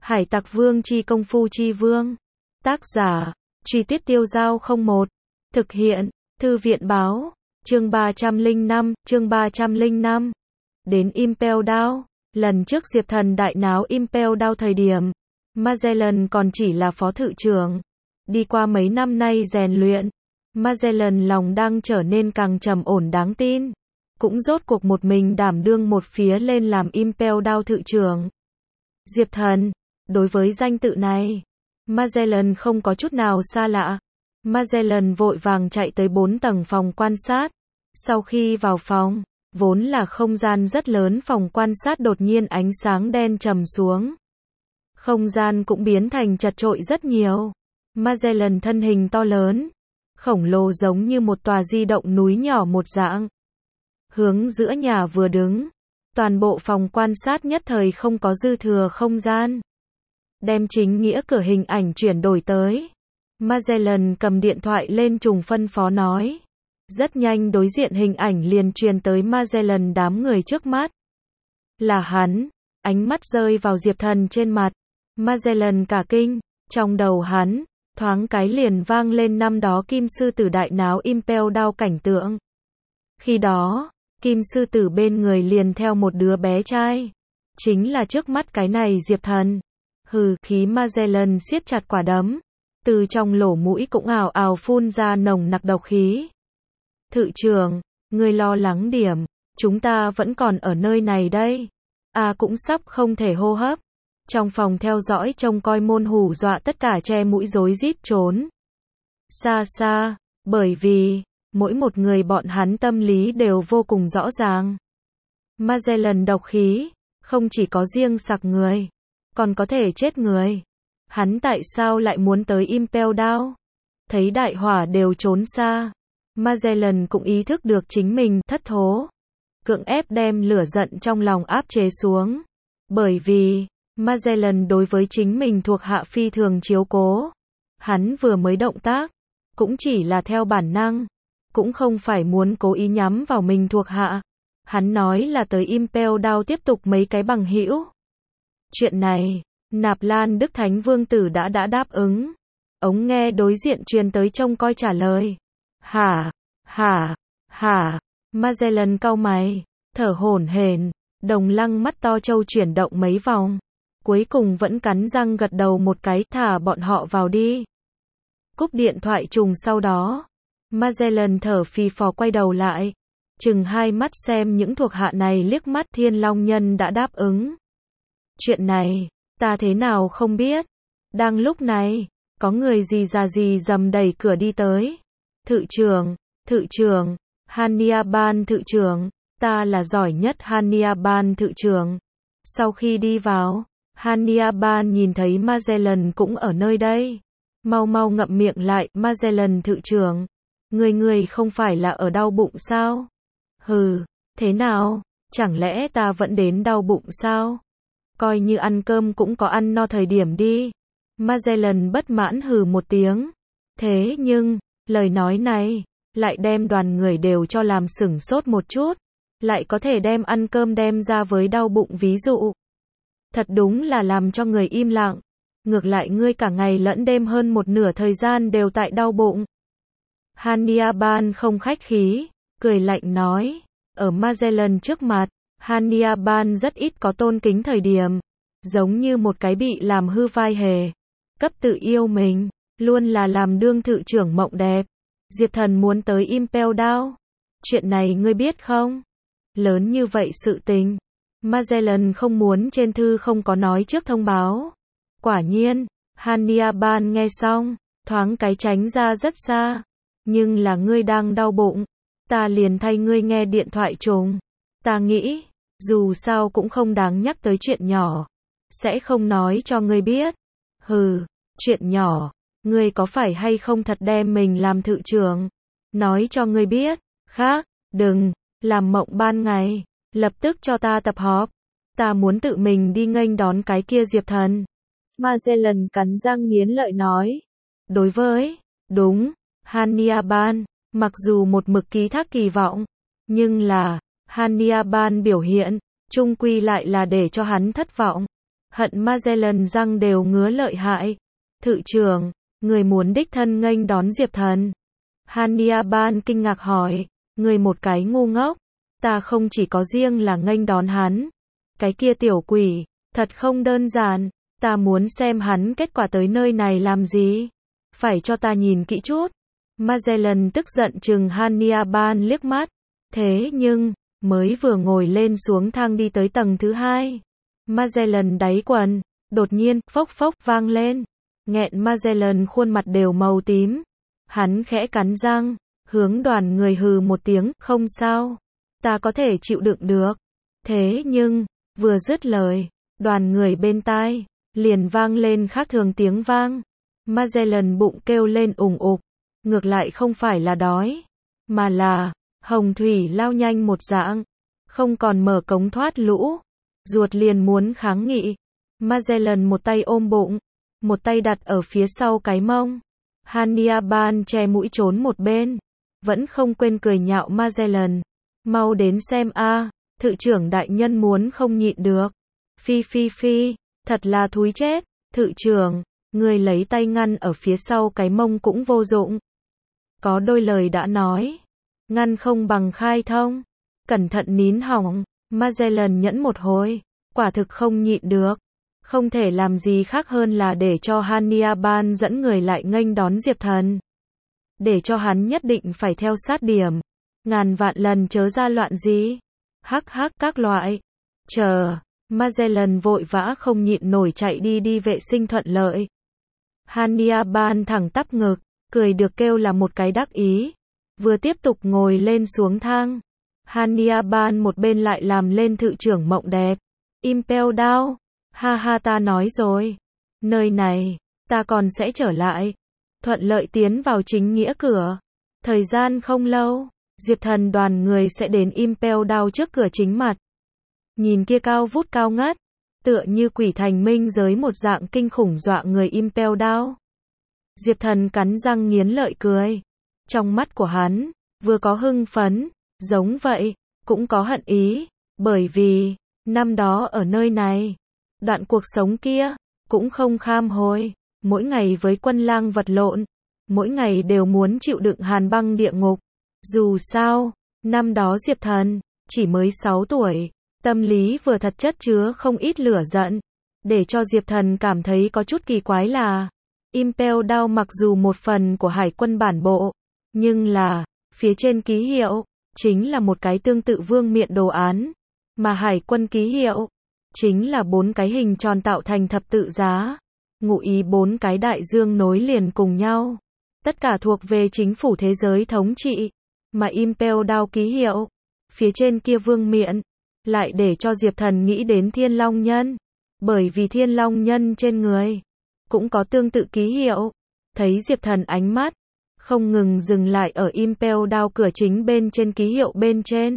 Hải Tặc Vương chi công phu chi vương. Tác giả, Truy Tuyết Tiêu Giao 01. Thực hiện, Thư viện báo, chương 305. Đến Impel Down, lần trước Diệp Thần đại náo Impel Down thời điểm, Magellan còn chỉ là phó thự trưởng. Đi qua mấy năm nay rèn luyện, Magellan lòng đang trở nên càng trầm ổn đáng tin. Cũng rốt cuộc một mình đảm đương một phía lên làm Impel Down thự trưởng. Diệp Thần, đối với danh tự này, Magellan không có chút nào xa lạ. Magellan vội vàng chạy tới 4 tầng phòng quan sát. Sau khi vào phòng, vốn là không gian rất lớn, phòng quan sát đột nhiên ánh sáng đen trầm xuống. Không gian cũng biến thành chật chội rất nhiều. Magellan thân hình to lớn, khổng lồ giống như một tòa di động núi nhỏ một dạng. Hướng giữa nhà vừa đứng, toàn bộ phòng quan sát nhất thời không có dư thừa không gian. Đem chính nghĩa cửa hình ảnh chuyển đổi tới. Magellan cầm điện thoại lên trùng phân phó nói. Rất nhanh đối diện hình ảnh liền truyền tới Magellan đám người trước mắt. Là hắn, ánh mắt rơi vào Diệp Thần trên mặt. Magellan cả kinh, trong đầu hắn, thoáng cái liền vang lên năm đó Kim Sư Tử đại náo Impel Down cảnh tượng. Khi đó, Kim Sư Tử bên người liền theo một đứa bé trai. Chính là trước mắt cái này Diệp Thần. Hừ, khí Magellan siết chặt quả đấm. Từ trong lỗ mũi cũng ào ào phun ra nồng nặc độc khí. Thự trưởng, ngươi lo lắng điểm, chúng ta vẫn còn ở nơi này đây. Cũng sắp không thể hô hấp. Trong phòng theo dõi trông coi môn hù dọa tất cả che mũi rối rít trốn. Xa xa, bởi vì, mỗi một người bọn hắn tâm lý đều vô cùng rõ ràng. Magellan độc khí, không chỉ có riêng sặc người, còn có thể chết người. Hắn tại sao lại muốn tới Impel Down? Thấy đại hỏa đều trốn xa. Magellan cũng ý thức được chính mình thất thố. Cưỡng ép đem lửa giận trong lòng áp chế xuống. Bởi vì, Magellan đối với chính mình thuộc hạ phi thường chiếu cố. Hắn vừa mới động tác, cũng chỉ là theo bản năng. Cũng không phải muốn cố ý nhắm vào mình thuộc hạ. Hắn nói là tới Impel Down tiếp tục mấy cái bằng hữu. Chuyện này, Nạp Lan Đức Thánh Vương Tử đã đáp ứng. Ống nghe đối diện truyền tới trông coi trả lời. Hả. Magellan cau mày, thở hổn hển, đồng lăng mắt to trâu chuyển động mấy vòng. Cuối cùng vẫn cắn răng gật đầu một cái, thả bọn họ vào đi. Cúp điện thoại trùng sau đó, Magellan thở phì phò quay đầu lại, chừng hai mắt xem những thuộc hạ này liếc mắt. Thiên Long Nhân đã đáp ứng. Chuyện này, ta thế nào không biết. Đang lúc này, có người gì già gì dầm đẩy cửa đi tới. Thự trưởng, Hannibal thự trưởng, ta là giỏi nhất Hannibal thự trưởng. Sau khi đi vào, Hannibal nhìn thấy Magellan cũng ở nơi đây. Mau ngậm miệng lại. Magellan thự trưởng, người không phải là ở đau bụng sao? Hừ, thế nào, chẳng lẽ ta vẫn đến đau bụng sao? Coi như ăn cơm cũng có ăn no thời điểm đi. Magellan bất mãn hừ một tiếng. Thế nhưng, lời nói này, lại đem đoàn người đều cho làm sửng sốt một chút. Lại có thể đem ăn cơm đem ra với đau bụng ví dụ. Thật đúng là làm cho người im lặng. Ngược lại ngươi cả ngày lẫn đêm hơn một nửa thời gian đều tại đau bụng. Hannibal không khách khí, cười lạnh nói. Ở Magellan trước mặt, Hannibal rất ít có tôn kính thời điểm. Giống như một cái bị làm hư vai hề. Cấp tự yêu mình, luôn là làm đương thự trưởng mộng đẹp. Diệp Thần muốn tới Impel Down. Chuyện này ngươi biết không? Lớn như vậy sự tình. Magellan không muốn trên thư không có nói trước thông báo. Quả nhiên, Hannibal nghe xong, thoáng cái tránh ra rất xa. Nhưng là ngươi đang đau bụng, ta liền thay ngươi nghe điện thoại trùng. Ta nghĩ, dù sao cũng không đáng nhắc tới chuyện nhỏ. Sẽ không nói cho ngươi biết. Hừ, chuyện nhỏ, ngươi có phải hay không thật đem mình làm thự trưởng? Nói cho ngươi biết, khác, đừng, làm mộng ban ngày, lập tức cho ta tập họp. Ta muốn tự mình đi nghênh đón cái kia Diệp Thần. Magellan cắn răng nghiến lợi nói. Đối với, đúng, Hannibal, mặc dù một mực ký thác kỳ vọng, nhưng là, Hannibal biểu hiện, chung quy lại là để cho hắn thất vọng. Hận Magellan răng đều ngứa lợi hại. Thự trưởng, người muốn đích thân nghênh đón Diệp Thần. Hannibal kinh ngạc hỏi, người một cái ngu ngốc, ta không chỉ có riêng là nghênh đón hắn. Cái kia tiểu quỷ, thật không đơn giản, ta muốn xem hắn kết quả tới nơi này làm gì. Phải cho ta nhìn kỹ chút. Magellan tức giận trừng Hannibal liếc mắt. Thế nhưng, mới vừa ngồi lên xuống thang đi tới tầng thứ 2. Magellan đáy quần, đột nhiên, phốc phốc vang lên. Nghẹn Magellan khuôn mặt đều màu tím. Hắn khẽ cắn răng, hướng đoàn người hừ một tiếng, không sao. Ta có thể chịu đựng được. Thế nhưng, vừa dứt lời, đoàn người bên tai, liền vang lên khác thường tiếng vang. Magellan bụng kêu lên ủng ục. Ngược lại không phải là đói, mà là hồng thủy lao nhanh một dạng, không còn mở cống thoát lũ, ruột liền muốn kháng nghị. Magellan một tay ôm bụng, một tay đặt ở phía sau cái mông. Hannibal che mũi trốn một bên, vẫn không quên cười nhạo Magellan. Mau đến xem a, thự trưởng đại nhân muốn không nhịn được. Phi phi phi, thật là thúi chết, thự trưởng, người lấy tay ngăn ở phía sau cái mông cũng vô dụng. Có đôi lời đã nói, ngăn không bằng khai thông. Cẩn thận nín hỏng, Magellan nhẫn một hồi, quả thực không nhịn được. Không thể làm gì khác hơn là để cho Hannibal dẫn người lại nghênh đón Diệp Thần. Để cho hắn nhất định phải theo sát điểm. Ngàn vạn lần chớ ra loạn gì. Hắc hắc các loại. Chờ, Magellan vội vã không nhịn nổi chạy đi vệ sinh thuận lợi. Hannibal thẳng tắp ngực, cười được kêu là một cái đắc ý. Vừa tiếp tục ngồi lên xuống thang. Hannibal một bên lại làm lên thự trưởng mộng đẹp. Impel Down. Ha ha ta nói rồi. Nơi này, ta còn sẽ trở lại. Thuận lợi tiến vào chính nghĩa cửa. Thời gian không lâu, Diệp Thần đoàn người sẽ đến Impel Down trước cửa chính mặt. Nhìn kia cao vút cao ngất, tựa như quỷ thành minh giới một dạng kinh khủng dọa người Impel Down. Diệp Thần cắn răng nghiến lợi cười. Trong mắt của hắn, vừa có hưng phấn, giống vậy, cũng có hận ý. Bởi vì, năm đó ở nơi này, đoạn cuộc sống kia, cũng không kham hồi. Mỗi ngày với quân lang vật lộn, mỗi ngày đều muốn chịu đựng hàn băng địa ngục. Dù sao, năm đó Diệp Thần, chỉ mới 6 tuổi, tâm lý vừa thật chất chứa không ít lửa giận. Để cho Diệp Thần cảm thấy có chút kỳ quái là, Impel Down mặc dù một phần của hải quân bản bộ, nhưng là, phía trên ký hiệu, chính là một cái tương tự vương miện đồ án, mà hải quân ký hiệu, chính là 4 cái hình tròn tạo thành thập tự giá, ngụ ý 4 cái đại dương nối liền cùng nhau. Tất cả thuộc về chính phủ thế giới thống trị, mà Impel Down ký hiệu, phía trên kia vương miện, lại để cho Diệp Thần nghĩ đến Thiên Long Nhân, bởi vì Thiên Long Nhân trên người, cũng có tương tự ký hiệu. Thấy Diệp Thần ánh mắt, không ngừng dừng lại ở Impel Down cửa chính bên trên ký hiệu bên trên.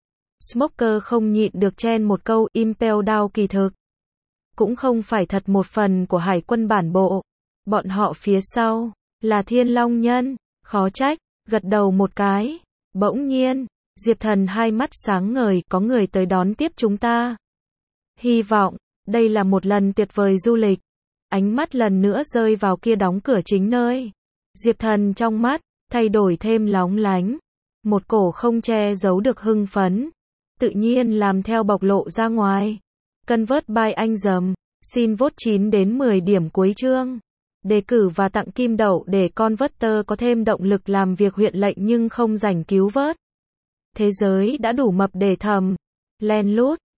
Smoker không nhịn được chen một câu Impel Down kỳ thực. Cũng không phải thật một phần của hải quân bản bộ. Bọn họ phía sau, là Thiên Long Nhân, khó trách, gật đầu một cái. Bỗng nhiên, Diệp Thần hai mắt sáng ngời, có người tới đón tiếp chúng ta. Hy vọng, đây là một lần tuyệt vời du lịch. Ánh mắt lần nữa rơi vào kia đóng cửa chính nơi. Diệp Thần trong mắt, thay đổi thêm lóng lánh. Một cổ không che giấu được hưng phấn. Tự nhiên làm theo bộc lộ ra ngoài. Convert by anh dầm. Xin vote 9 đến 10 điểm cuối chương. Đề cử và tặng kim đậu để Converter có thêm động lực làm việc huyện lệnh nhưng không rảnh cứu vớt. Thế giới đã đủ mập để thầm. Len lút.